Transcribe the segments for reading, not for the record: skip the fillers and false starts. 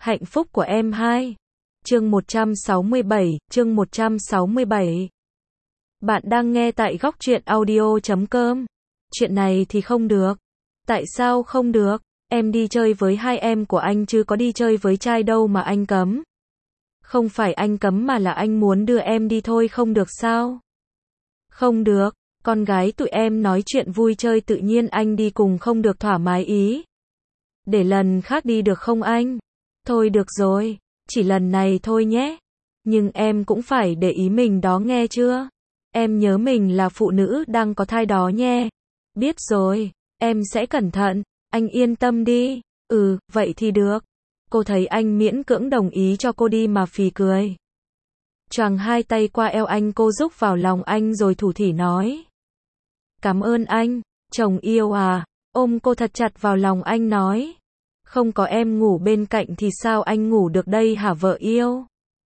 Hạnh phúc của em 2. Chương 167, chương 167. Bạn đang nghe tại góc truyện audio.com. Chuyện này thì không được. Tại sao không được? Em đi chơi với hai em của anh chứ có đi chơi với trai đâu mà anh cấm. Không phải anh cấm mà là anh muốn đưa em đi thôi, không được sao? Không được, con gái tụi em nói chuyện vui chơi tự nhiên anh đi cùng không được thoải mái ý. Để lần khác đi được không anh? Thôi được rồi, chỉ lần này thôi nhé. Nhưng em cũng phải để ý mình đó nghe chưa? Em nhớ mình là phụ nữ đang có thai đó nhé. Biết rồi, em sẽ cẩn thận, anh yên tâm đi. Vậy thì được. Cô thấy anh miễn cưỡng đồng ý cho cô đi mà phì cười. Choàng hai tay qua eo anh, cô rúc vào lòng anh rồi thủ thỉ nói. Cảm ơn anh, chồng yêu à. Ôm cô thật chặt vào lòng anh nói. Không có em ngủ bên cạnh thì sao anh ngủ được đây hả vợ yêu?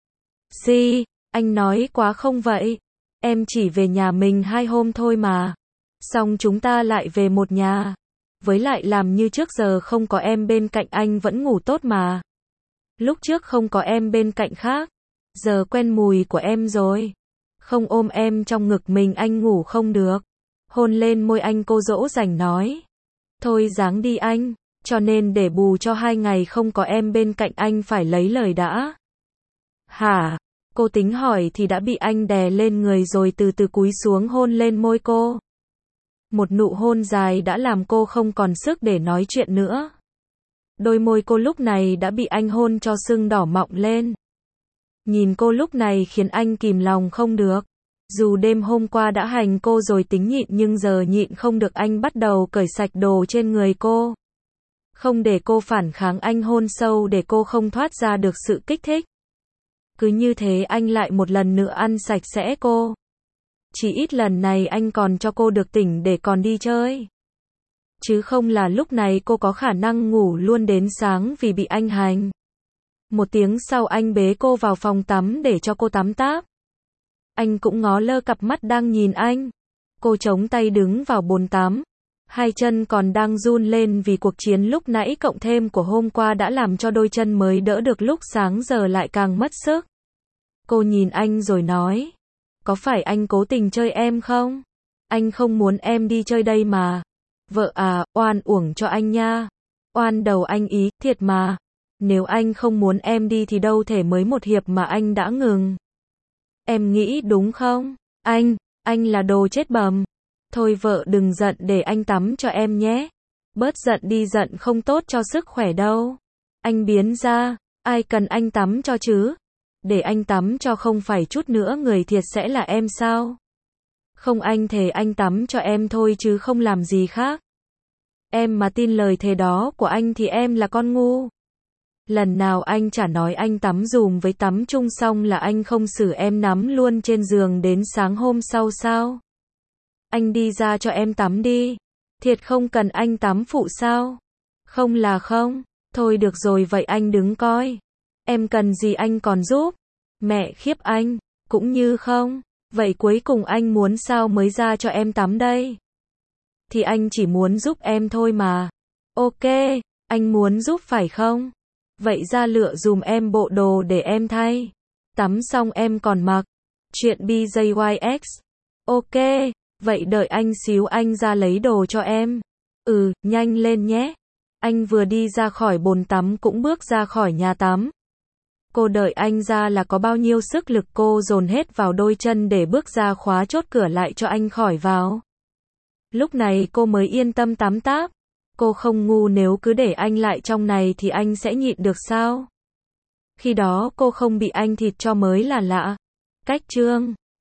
Anh nói quá không vậy? Em chỉ về nhà mình 2 hôm thôi mà. Xong chúng ta lại về một nhà. Với lại làm như trước giờ không có em bên cạnh anh vẫn ngủ tốt mà. Lúc trước không có em bên cạnh khác. Giờ quen mùi của em rồi. Không ôm em trong ngực mình anh ngủ không được. Hôn lên môi anh, cô dỗ dành nói. Thôi ráng đi anh. Cho nên để bù cho 2 ngày không có em bên cạnh anh phải lấy lời đã. Hả? Cô tính hỏi thì đã bị anh đè lên người rồi từ từ cúi xuống hôn lên môi cô. Một nụ hôn dài đã làm cô không còn sức để nói chuyện nữa. Đôi môi cô lúc này đã bị anh hôn cho sưng đỏ mọng lên. Nhìn cô lúc này khiến anh kìm lòng không được. Dù đêm hôm qua đã hành cô rồi tính nhịn nhưng giờ nhịn không được, anh bắt đầu cởi sạch đồ trên người cô. Không để cô phản kháng, anh hôn sâu để cô không thoát ra được sự kích thích. Cứ như thế anh lại một lần nữa ăn sạch sẽ cô. Chỉ ít lần này anh còn cho cô được tỉnh để còn đi chơi. Chứ không là lúc này cô có khả năng ngủ luôn đến sáng vì bị anh hành. 1 tiếng sau anh bế cô vào phòng tắm để cho cô tắm táp. Anh cũng ngó lơ cặp mắt đang nhìn anh. Cô chống tay đứng vào bồn tắm. 2 chân còn đang run lên vì cuộc chiến lúc nãy cộng thêm của hôm qua đã làm cho đôi chân mới đỡ được lúc sáng giờ lại càng mất sức. Cô nhìn anh rồi nói. Có phải anh cố tình chơi em không? Anh không muốn em đi chơi đây mà. Vợ à, oan uổng cho anh nha. Oan đầu anh ý, thiệt mà. Nếu anh không muốn em đi thì đâu thể mới 1 hiệp mà anh đã ngừng. Em nghĩ đúng không? Anh là đồ chết bầm. Thôi vợ đừng giận, để anh tắm cho em nhé. Bớt giận đi, giận không tốt cho sức khỏe đâu. Anh biến ra, ai cần anh tắm cho chứ? Để anh tắm cho, không phải chút nữa người thiệt sẽ là em sao? Không, anh thề anh tắm cho em thôi chứ không làm gì khác. Em mà tin lời thề đó của anh thì em là con ngu. Lần nào anh chả nói anh tắm dùm với tắm chung xong là anh không xử em nắm luôn trên giường đến sáng hôm sau sao? Anh đi ra cho em tắm đi. Thiệt không cần anh tắm phụ sao? Không là không. Thôi được rồi, vậy anh đứng coi. Em cần gì anh còn giúp. Mẹ khiếp anh. Cũng như không. Vậy cuối cùng anh muốn sao mới ra cho em tắm đây? Thì anh chỉ muốn giúp em thôi mà. Ok, anh muốn giúp phải không? Vậy ra lựa dùm em bộ đồ để em thay. Tắm xong em còn mặc. Chuyện BJYX. Ok, vậy đợi anh xíu, anh ra lấy đồ cho em. Nhanh lên nhé. Anh vừa đi ra khỏi bồn tắm cũng bước ra khỏi nhà tắm. Cô đợi anh ra là có bao nhiêu sức lực cô dồn hết vào đôi chân để bước ra khóa chốt cửa lại cho anh khỏi vào. Lúc này cô mới yên tâm tắm táp. Cô không ngu, nếu cứ để anh lại trong này thì anh sẽ nhịn được sao? Khi đó cô không bị anh thịt cho mới là lạ. Cách chương